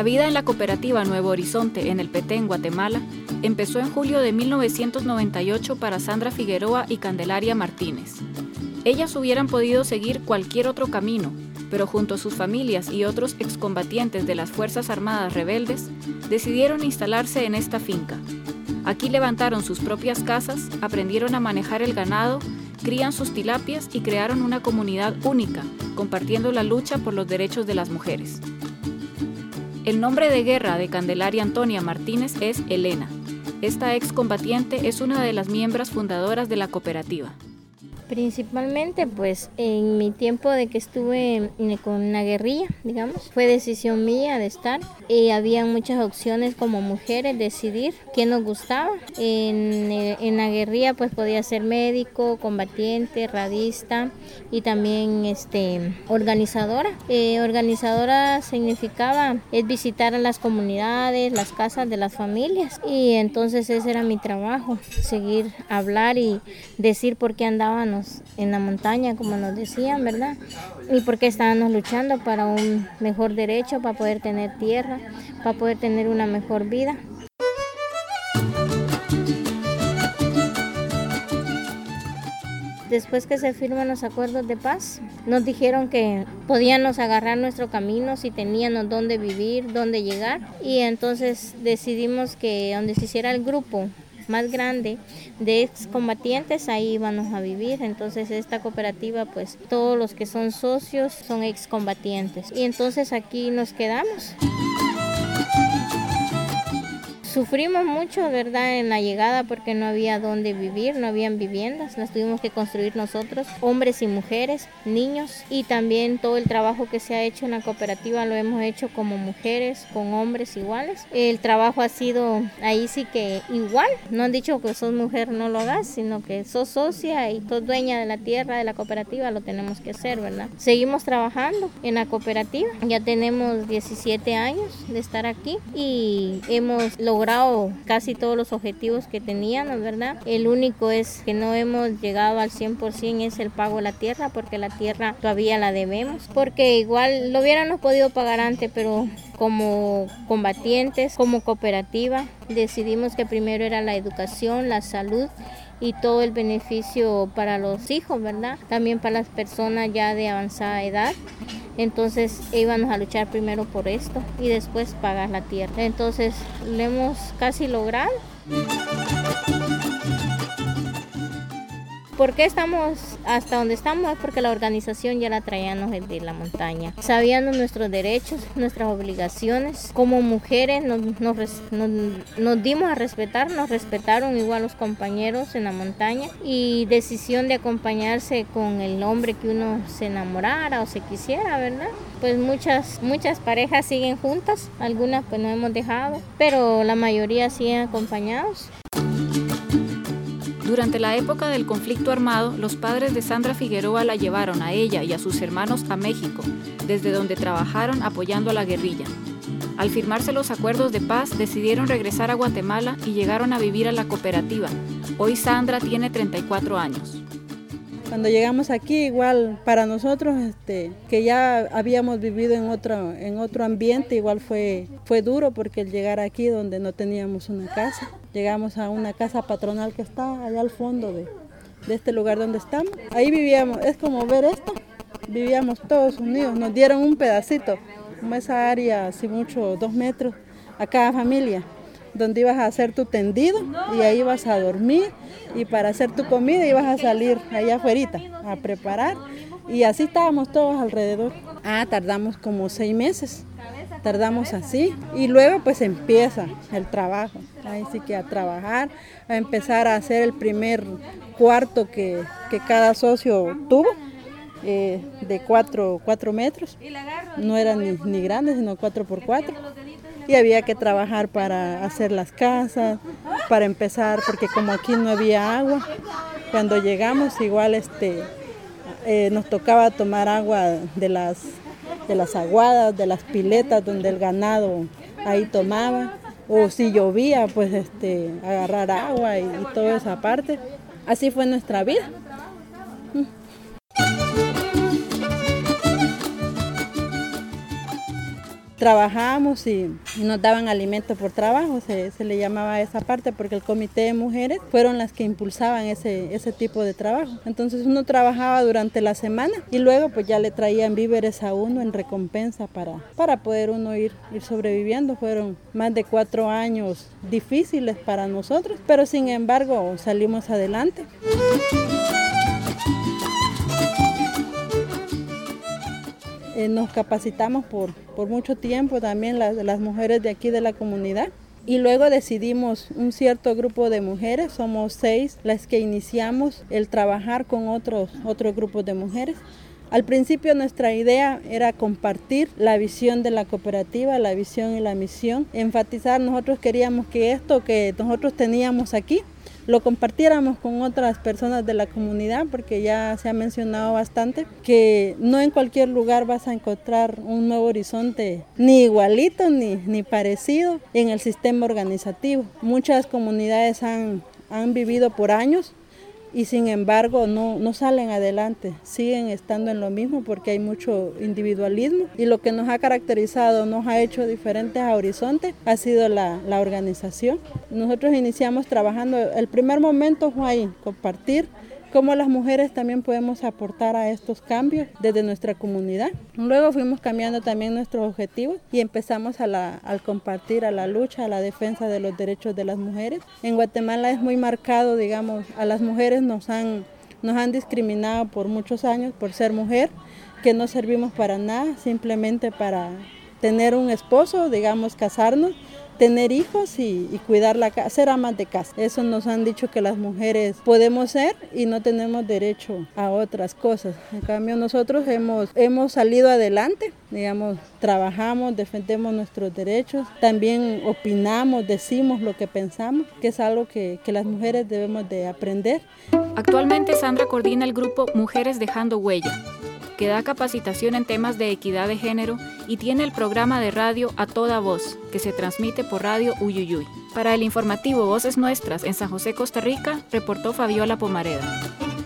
La vida en la cooperativa Nuevo Horizonte en el Petén, Guatemala, empezó en julio de 1998 para Sandra Figueroa y Candelaria Martínez. Ellas hubieran podido seguir cualquier otro camino, pero junto a sus familias y otros excombatientes de las Fuerzas Armadas rebeldes, decidieron instalarse en esta finca. Aquí levantaron sus propias casas, aprendieron a manejar el ganado, crían sus tilapias y crearon una comunidad única, compartiendo la lucha por los derechos de las mujeres. El nombre de guerra de Candelaria Antonia Martínez es Elena. Esta excombatiente es una de las miembros fundadoras de la cooperativa. Principalmente pues en mi tiempo de que estuve con la guerrilla, digamos, fue decisión mía de estar. Había muchas opciones como mujeres decidir qué nos gustaba. En la guerrilla pues podía ser médico, combatiente, radista y también organizadora. Organizadora significaba visitar a las comunidades, las casas de las familias, y entonces ese era mi trabajo, seguir hablar y decir por qué andábamos en la montaña, como nos decían, ¿verdad? Y porque estábamos luchando para un mejor derecho, para poder tener tierra, para poder tener una mejor vida. Después que se firman los acuerdos de paz, nos dijeron que podíamos agarrar nuestro camino si teníamos dónde vivir, dónde llegar, y entonces decidimos que donde se hiciera el grupo más grande de excombatientes, ahí íbamos a vivir. Entonces esta cooperativa, pues todos los que son socios son excombatientes, y entonces aquí nos quedamos. Sufrimos mucho, ¿verdad?, en la llegada porque no había dónde vivir, no habían viviendas, las tuvimos que construir nosotros, hombres y mujeres, niños, y también todo el trabajo que se ha hecho en la cooperativa lo hemos hecho como mujeres, con hombres iguales. El trabajo ha sido ahí sí que igual, no han dicho que sos mujer no lo hagas, sino que sos socia y sos dueña de la tierra de la cooperativa, lo tenemos que hacer, ¿verdad? Seguimos trabajando en la cooperativa, ya tenemos 17 años de estar aquí y hemos logrado casi todos los objetivos que teníamos, ¿verdad? El único es que no hemos llegado al 100% es el pago de la tierra, porque la tierra todavía la debemos, porque igual lo hubiéramos podido pagar antes, pero como combatientes, como cooperativa, decidimos que primero era la educación, la salud y todo el beneficio para los hijos, ¿verdad? También para las personas ya de avanzada edad. Entonces íbamos a luchar primero por esto y después pagar la tierra. Entonces lo hemos casi logrado. ¿Por qué estamos hasta donde estamos? Es porque la organización ya la traíamos desde la montaña. Sabíamos nuestros derechos, nuestras obligaciones. Como mujeres nos dimos a respetar, nos respetaron igual los compañeros en la montaña, y decisión de acompañarse con el hombre que uno se enamorara o se quisiera, ¿verdad? Pues muchas parejas siguen juntas, algunas pues no hemos dejado, pero la mayoría siguen acompañados. Durante la época del conflicto armado, los padres de Sandra Figueroa la llevaron a ella y a sus hermanos a México, desde donde trabajaron apoyando a la guerrilla. Al firmarse los acuerdos de paz, decidieron regresar a Guatemala y llegaron a vivir a la cooperativa. Hoy Sandra tiene 34 años. Cuando llegamos aquí, igual para nosotros, que ya habíamos vivido en otro ambiente, igual fue duro, porque el llegar aquí donde no teníamos una casa, llegamos a una casa patronal que está allá al fondo de este lugar donde estamos. Ahí vivíamos, es como ver esto, vivíamos todos unidos, nos dieron un pedacito, como esa área, así mucho, 2 metros a cada familia, donde ibas a hacer tu tendido y ahí ibas a dormir, y para hacer tu comida ibas a salir allá afuera a preparar, y así estábamos todos alrededor. Tardamos como 6 meses, tardamos así, y luego pues empieza el trabajo, ahí sí que a trabajar, a empezar a hacer el primer cuarto que cada socio tuvo, de 4 metros, no eran ni grandes, sino 4x4. Y había que trabajar para hacer las casas, para empezar, porque como aquí no había agua, cuando llegamos igual nos tocaba tomar agua de las aguadas, de las piletas donde el ganado ahí tomaba, o si llovía pues agarrar agua y toda esa parte. Así fue nuestra vida. trabajábamos y nos daban alimento por trabajo, se le llamaba a esa parte, porque el comité de mujeres fueron las que impulsaban ese tipo de trabajo. Entonces uno trabajaba durante la semana y luego pues ya le traían víveres a uno en recompensa para poder uno ir sobreviviendo. Fueron más de 4 años difíciles para nosotros, pero sin embargo salimos adelante. Nos capacitamos por mucho tiempo también las mujeres de aquí de la comunidad y luego decidimos un cierto grupo de mujeres, somos 6 las que iniciamos el trabajar con otros grupos de mujeres. Al principio nuestra idea era compartir la visión de la cooperativa, la visión y la misión, enfatizar, nosotros queríamos que esto que nosotros teníamos aquí lo compartiéramos con otras personas de la comunidad, porque ya se ha mencionado bastante que no en cualquier lugar vas a encontrar un Nuevo Horizonte ni igualito ni parecido en el sistema organizativo. Muchas comunidades han vivido por años y sin embargo no salen adelante, siguen estando en lo mismo porque hay mucho individualismo y lo que nos ha caracterizado, nos ha hecho diferentes a Horizonte ha sido la organización. Nosotros iniciamos trabajando, el primer momento fue ahí, compartir cómo las mujeres también podemos aportar a estos cambios desde nuestra comunidad. Luego fuimos cambiando también nuestros objetivos y empezamos al compartir, a la lucha, a la defensa de los derechos de las mujeres. En Guatemala es muy marcado, digamos, a las mujeres nos han discriminado por muchos años por ser mujer, que no servimos para nada, simplemente para tener un esposo, digamos, casarnos, tener hijos y cuidar la casa, ser amas de casa. Eso nos han dicho que las mujeres podemos ser y no tenemos derecho a otras cosas. En cambio nosotros hemos salido adelante, digamos, trabajamos, defendemos nuestros derechos, también opinamos, decimos lo que pensamos, que es algo que las mujeres debemos de aprender. Actualmente Sandra coordina el grupo Mujeres Dejando Huella, que da capacitación en temas de equidad de género y tiene el programa de radio A Toda Voz, que se transmite por Radio Uyuyuy. Para el informativo Voces Nuestras en San José, Costa Rica, reportó Fabiola Pomareda.